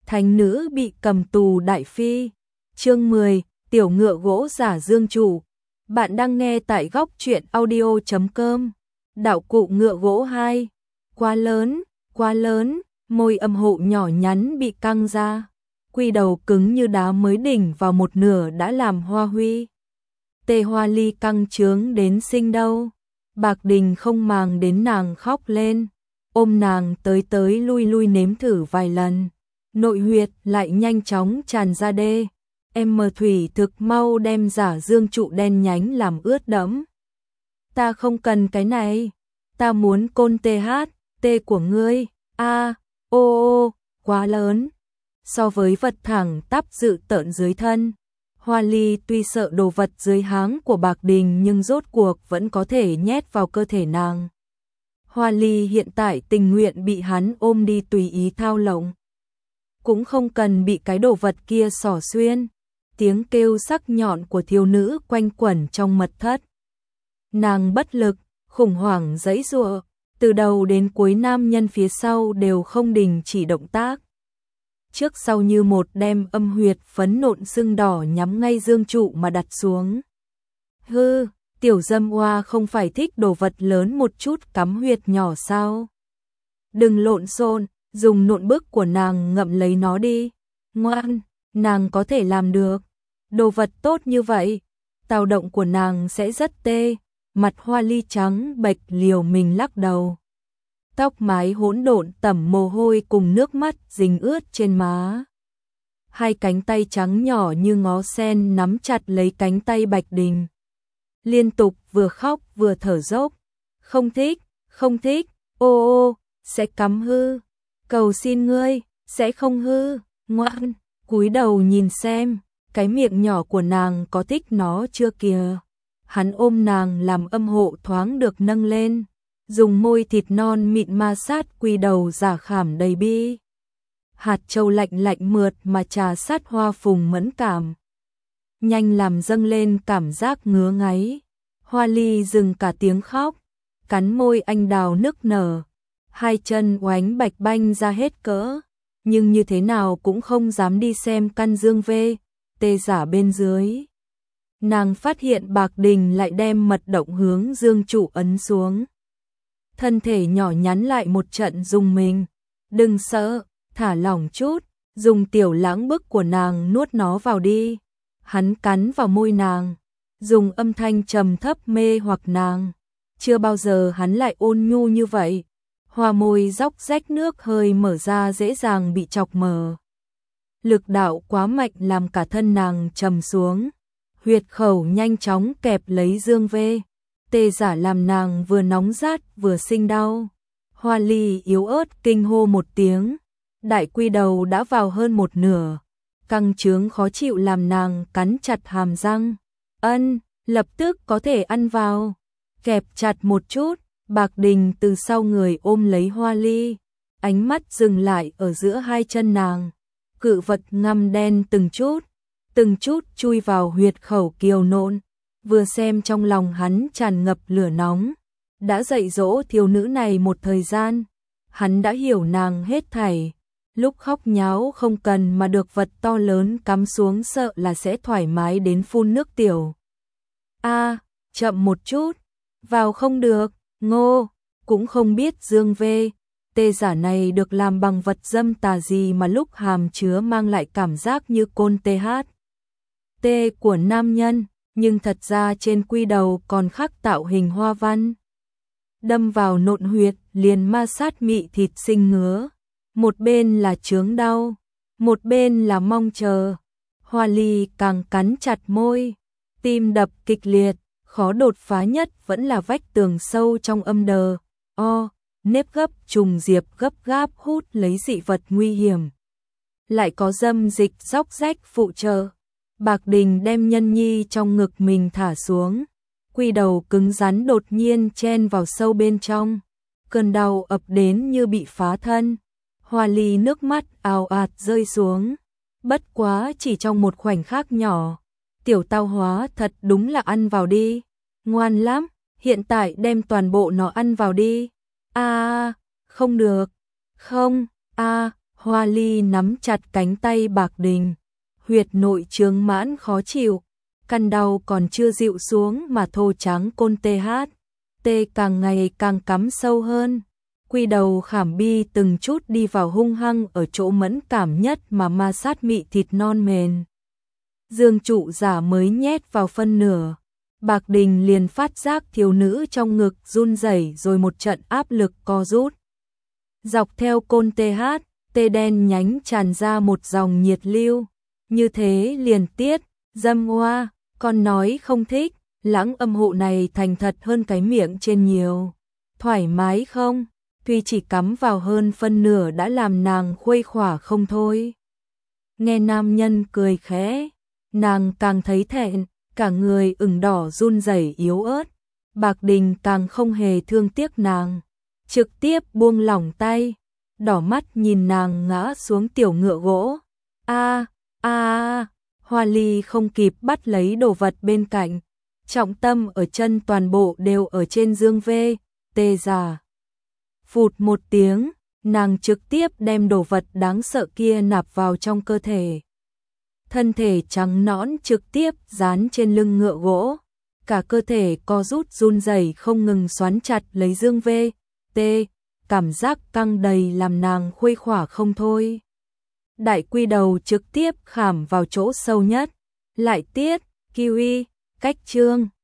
Thánh nữ bị cầm tù đại phi. Chương 10, tiểu ngựa gỗ giả dương chủ. Bạn đang nghe tại góc truyện audio.com. Đạo cụ ngựa gỗ 2. Quá lớn, môi âm hộ nhỏ nhắn bị căng ra. Quy đầu cứng như đá mới đỉnh vào một nửa đã làm hoa huy. Tê Hoa Ly căng trướng đến sinh đâu. Bạc Đình không màng đến nàng khóc lên. Ôm nàng tới lui nếm thử vài lần. Nội huyệt lại nhanh chóng tràn ra đê. Em mờ thủy thực mau đem giả dương trụ đen nhánh làm ướt đẫm. Ta không cần cái này. Ta muốn côn tê của ngươi. Ô, quá lớn. So với vật thẳng tắp dự tợn dưới thân. Hoa Ly tuy sợ đồ vật dưới háng của Bạc Đình nhưng rốt cuộc vẫn có thể nhét vào cơ thể nàng. Hoa Ly hiện tại tình nguyện bị hắn ôm đi tùy ý thao lộng. Cũng không cần bị cái đồ vật kia xỏ xuyên. Tiếng kêu sắc nhọn của thiếu nữ quanh quẩn trong mật thất. Nàng bất lực, khủng hoảng giãy giụa, từ đầu đến cuối nam nhân phía sau đều không đình chỉ động tác. Trước sau như một đem âm huyệt phấn nộn sưng đỏ nhắm ngay dương trụ mà đặt xuống. Hư, tiểu dâm oa không phải thích đồ vật lớn một chút cắm huyệt nhỏ sao? Đừng lộn xộn, dùng nộn bức của nàng ngậm lấy nó đi. Ngoan, nàng có thể làm được. Đồ vật tốt như vậy, tạo động của nàng sẽ rất tê. Mặt Hoa Ly trắng bệch liều mình lắc đầu. Tóc mái hỗn độn tẩm mồ hôi cùng nước mắt dính ướt trên má. Hai cánh tay trắng nhỏ như ngó sen nắm chặt lấy cánh tay Bạch Đình. Liên tục vừa khóc vừa thở dốc. Không thích, ô, sẽ cắm hư. Cầu xin ngươi, sẽ không hư, ngoan, cúi đầu nhìn xem, cái miệng nhỏ của nàng có thích nó chưa kìa. Hắn ôm nàng làm âm hộ thoáng được nâng lên. Dùng môi thịt non mịn ma sát quy đầu giả khảm đầy bi. Hạt châu lạnh mượt mà trà sát hoa phùng mẫn cảm. Nhanh làm dâng lên cảm giác ngứa ngáy. Hoa Ly dừng cả tiếng khóc. Cắn môi anh đào nức nở. Hai chân oánh bạch banh ra hết cỡ. Nhưng như thế nào cũng không dám đi xem căn dương tê giả bên dưới. Nàng phát hiện Bạc Đình lại đem mật động hướng dương trụ ấn xuống. Thân thể nhỏ nhắn lại một trận rung mình. Đừng sợ, thả lỏng chút, dùng tiểu lãng bức của nàng nuốt nó vào đi. Hắn cắn vào môi nàng, dùng âm thanh trầm thấp mê hoặc nàng. Chưa bao giờ hắn lại ôn nhu như vậy. Hoa môi róc rách nước hơi mở ra dễ dàng bị chọc mở. Lực đạo quá mạnh làm cả thân nàng trầm xuống. Huyệt khẩu nhanh chóng kẹp lấy dương tê giả làm nàng vừa nóng rát vừa sinh đau. Hoa Ly yếu ớt kinh hô một tiếng. Đại quy đầu đã vào hơn một nửa. Căng trướng khó chịu làm nàng cắn chặt hàm răng. Lập tức có thể ăn vào. Kẹp chặt một chút. Bạc Đình từ sau người ôm lấy Hoa Ly. Ánh mắt dừng lại ở giữa hai chân nàng. Cự vật ngăm đen từng chút chui vào huyệt khẩu kiều nộn. Vừa xem trong lòng hắn tràn ngập lửa nóng. Đã dạy dỗ thiếu nữ này một thời gian. Hắn đã hiểu nàng hết thảy. Lúc khóc nháo không cần mà được vật to lớn cắm xuống sợ là sẽ thoải mái đến phun nước tiểu. Chậm một chút. Vào không được, ngô. Cũng không biết dương tê giả này được làm bằng vật dâm tà gì mà lúc hàm chứa mang lại cảm giác như côn tê của nam nhân. Nhưng thật ra trên quy đầu còn khắc tạo hình hoa văn. Đâm vào nộn huyệt liền ma sát mị thịt sinh ngứa. Một bên là chướng đau, một bên là mong chờ. Hoa Ly càng cắn chặt môi, tim đập kịch liệt. Khó đột phá nhất vẫn là vách tường sâu trong âm đờ. Nếp gấp trùng diệp gấp gáp hút lấy dị vật nguy hiểm. Lại có dâm dịch róc rách phụ trợ. Bạc Đình đem nhân nhi trong ngực mình thả xuống. Quy đầu cứng rắn đột nhiên chen vào sâu bên trong. Cơn đau ập đến như bị phá thân. Hoa Ly nước mắt ào ạt rơi xuống. Bất quá chỉ trong một khoảnh khắc nhỏ. Tiểu tao hóa thật đúng là ăn vào đi. Ngoan lắm, hiện tại đem toàn bộ nó ăn vào đi. Không được. Không, Hoa Ly nắm chặt cánh tay Bạc Đình, huyệt nội trướng mãn khó chịu, căn đau còn chưa dịu xuống mà thô trắng côn tê càng ngày càng cắm sâu hơn. Quy đầu khảm bi từng chút đi vào hung hăng ở chỗ mẫn cảm nhất mà ma sát mị thịt non mềm. Dương trụ giả mới nhét vào phân nửa, Bạc Đình liền phát giác thiếu nữ trong ngực run rẩy rồi một trận áp lực co rút. Dọc theo côn tê đen nhánh tràn ra một dòng nhiệt lưu, như thế liền tiết, dâm hoa, con nói không thích, lãng âm hộ này thành thật hơn cái miệng trên nhiều. Thoải mái không? Tuy chỉ cắm vào hơn phân nửa đã làm nàng khuây khỏa không thôi. Nghe nam nhân cười khẽ, nàng càng thấy thẹn, cả người ửng đỏ run rẩy yếu ớt. Bạc Đình càng không hề thương tiếc nàng, trực tiếp buông lỏng tay, đỏ mắt nhìn nàng ngã xuống tiểu ngựa gỗ. Hoa Ly không kịp bắt lấy đồ vật bên cạnh, trọng tâm ở chân toàn bộ đều ở trên dương tê giả. Phụt một tiếng, nàng trực tiếp đem đồ vật đáng sợ kia nạp vào trong cơ thể. Thân thể trắng nõn trực tiếp dán trên lưng ngựa gỗ, cả cơ thể co rút run rẩy không ngừng xoắn chặt lấy dương tê, cảm giác căng đầy làm nàng khuây khỏa không thôi. Đại quy đầu trực tiếp khảm vào chỗ sâu nhất, lại tiết, kiwi, cách trương,